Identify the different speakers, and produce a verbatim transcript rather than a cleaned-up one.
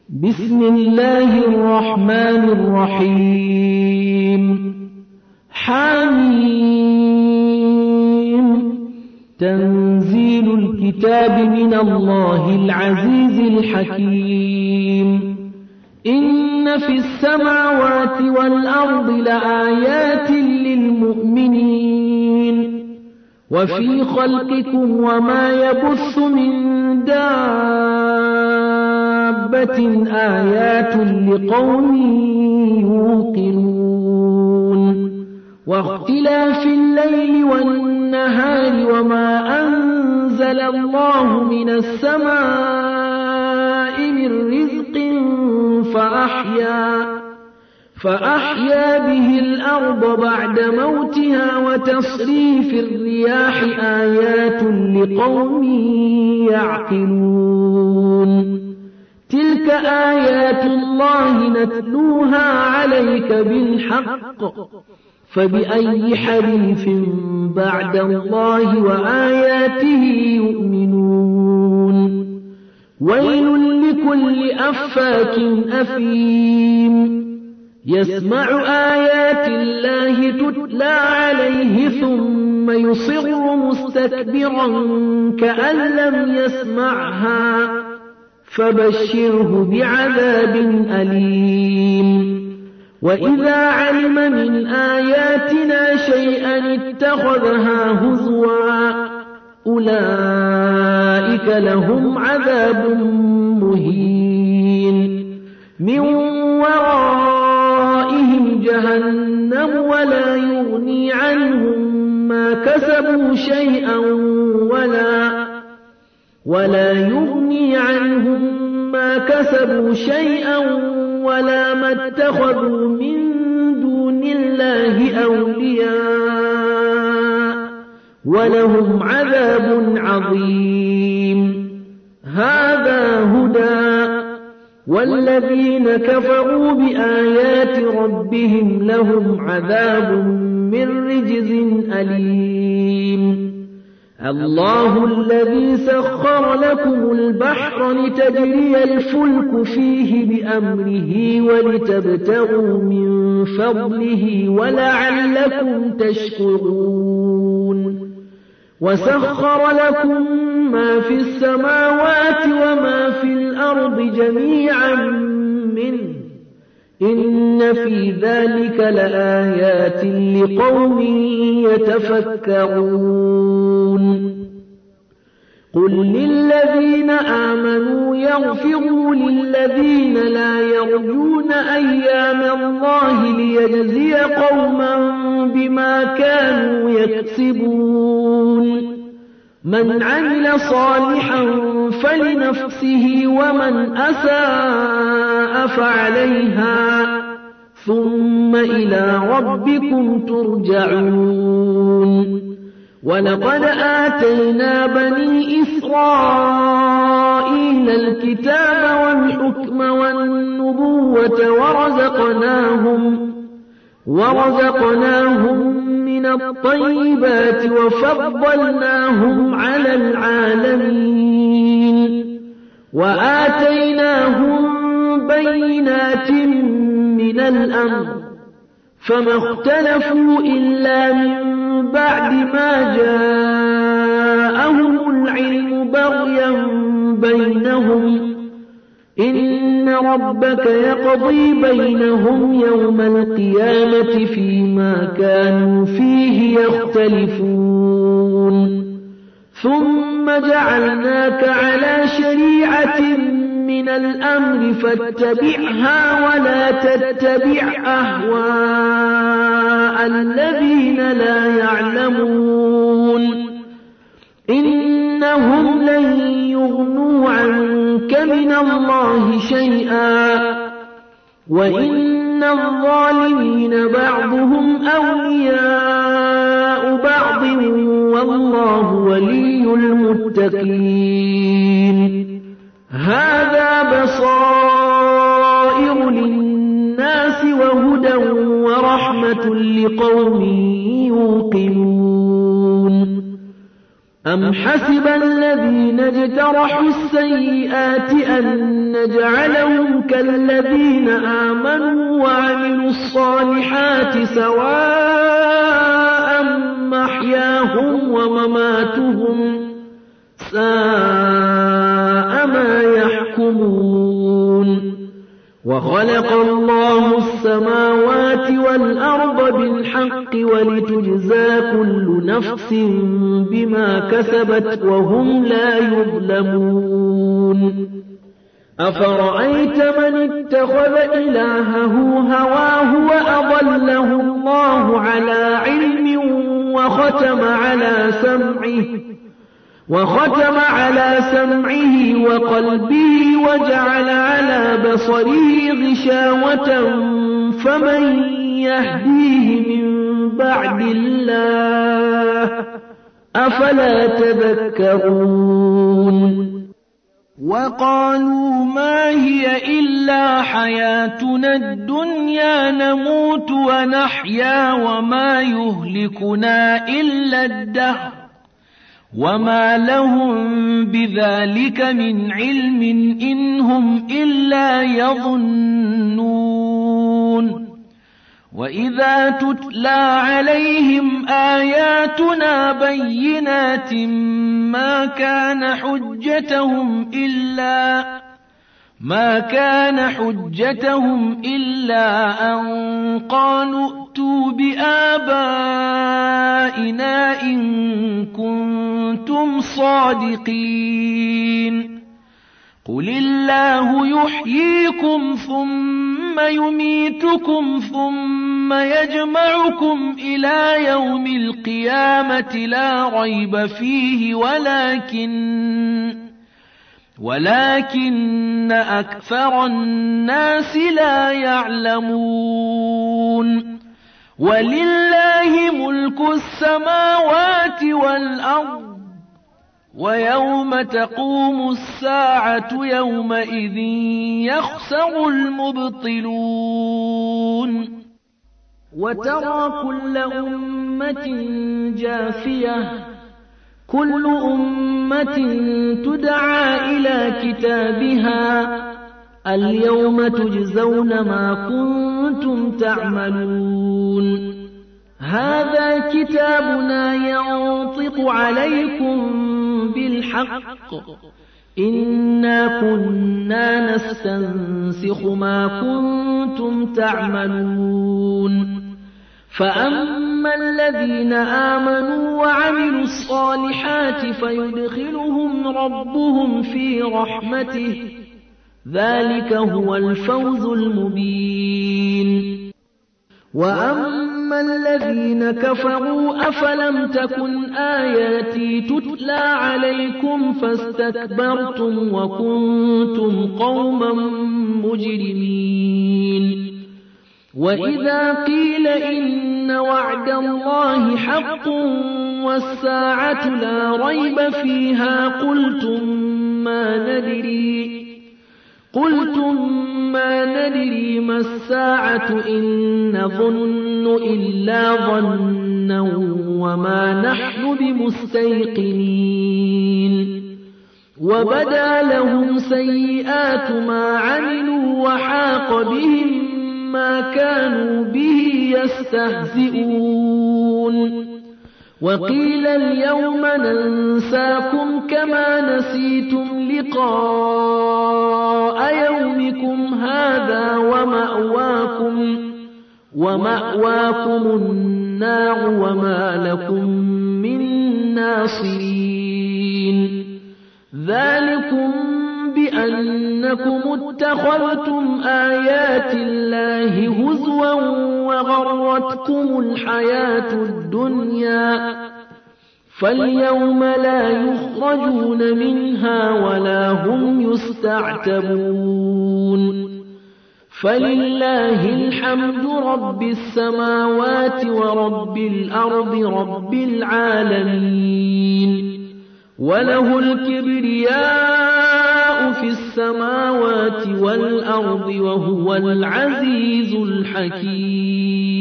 Speaker 1: بسم الله الرحمن الرحيم حميم تنزيل الكتاب من الله العزيز الحكيم إن في السماوات والأرض لآيات للمؤمنين وفي خلقكم وما يبث من دابة آيات لقوم يوقنون واختلاف الليل والنهار وما أنزل الله من السماء من رزق فأحيا فأحيا به الأرض بعد موتها وتصريف الرياح آيات لقوم يعقلون تلك آيات الله نتلوها عليك بالحق فبأي حديث بعد الله وآياته يؤمنون ويل لكل أفاك أثيم يسمع آيات الله تتلى عليه ثم يصر مستكبرا كأن لم يسمعها فبشره بعذاب أليم وإذا علم من آياتنا شيئا اتخذها هزوا أولئك لهم عذاب مهين من ورائهم جهنم ولا يغني عنهم ما كسبوا شيئا ولا ولا يغني عنهم ما كسبوا شيئا ولا ما اتخذوا من دون الله أولياء ولهم عذاب عظيم هذا هدى والذين كفروا بآيات ربهم لهم عذاب من رجز أليم الله الذي سخر لكم البحر لتجري الفلك فيه بأمره ولتبتغوا من فضله ولعلكم تشكرون وسخر لكم ما في السماوات وما في الأرض جميعا منه إن في ذلك لآيات لقوم يتفكرون قل للذين آمنوا يغفروا للذين لا يرجون أيام الله ليجزي قوما بما كانوا يكسبون من عمل صالحا فلنفسه ومن أساء فعليها ثم إلى ربكم ترجعون ولقد آتينا بني إسرائيل الكتاب والحكم والنبوة ورزقناهم ورزقناهم من الطيبات وفضلناهم على العالمين وآتيناهم بينات من الأمر فما اختلفوا إلا من بعد ما جاءهم العلم بغيا بينهم إن ربك يقضي بينهم يوم القيامة فيما كانوا فيه يختلفون ثم جعلناك على شريعة من الأمر فاتبعها ولا تتبع أهواء الذين لا يعلمون إنهم لن يغنوا عنك من الله شيئا وإن الظالمين بعضهم أولياء بعض والله ولي المتقين هذا بصائر للناس وهدى ورحمة لقوم يوقنون أم حسب الذين اجترحوا السيئات أن نجعلهم كالذين آمنوا وعملوا الصالحات سواء محياهم ومماتهم ساء ما يحكمون وخلق الله السماوات والأرض بالحق ولتجزى كل نفس بما كسبت وهم لا يظلمون أفرأيت من اتخذ إلهه هواه وأضله الله على علم وختم على سمعه وختم على سمعه وقلبه وجعل على بصره غشاوة فمن يهديه من بعد الله أفلا تذكرون
Speaker 2: وقالوا ما هي إلا حياتنا الدنيا نموت ونحيا وما يهلكنا إلا الدهر وما لهم بذلك من علم إن هم إلا يظنون وإذا تتلى عليهم آياتنا بينات ما كان حجتهم إلا ما كان حجتهم إلا أن قالوا ائتوا بآبائنا إن كنتم صادقين قل الله يحييكم ثم يميتكم ثم يجمعكم إلى يوم القيامة لا ريب فيه ولكن ولكن أكثر الناس لا يعلمون ولله ملك السماوات والأرض ويوم تقوم الساعة يومئذ يخسر المبطلون
Speaker 1: وترى كل أمة جاثية كل أمة تدعى إلى كتابها اليوم تجزون ما كنتم تعملون هذا كتابنا ينطق عليكم بالحق إنا كنا نستنسخ ما كنتم تعملون فأما الذين آمنوا وعملوا الصالحات فيدخلهم ربهم في رحمته ذلك هو الفوز المبين وأما الذين كفروا أفلم تكن آياتي تتلى عليكم فاستكبرتم وكنتم قوما مجرمين وإذا قيل إن وعد الله حق والساعة لا ريب فيها قلتم ما ندري قلتم ما ندري ما الساعة إن نظن إلا ظنا وما نحن بمستيقنين وبدا لهم سيئات ما عملوا وحاق بهم ما كانوا به يستهزئون وقيل اليوم ننساكم كما نسيتم لقاء يومكم هذا ومأواكم ومأواكم النار وما لكم من ناصرين ذلكم بأنكم اتخذتم آيات الله هزوا وغرتكم الحياة الدنيا فاليوم لا يخرجون منها ولا هم يستعتبون فلله الحمد رب السماوات ورب الأرض رب العالمين وله الكبرياء في السماوات والأرض وهو العزيز الحكيم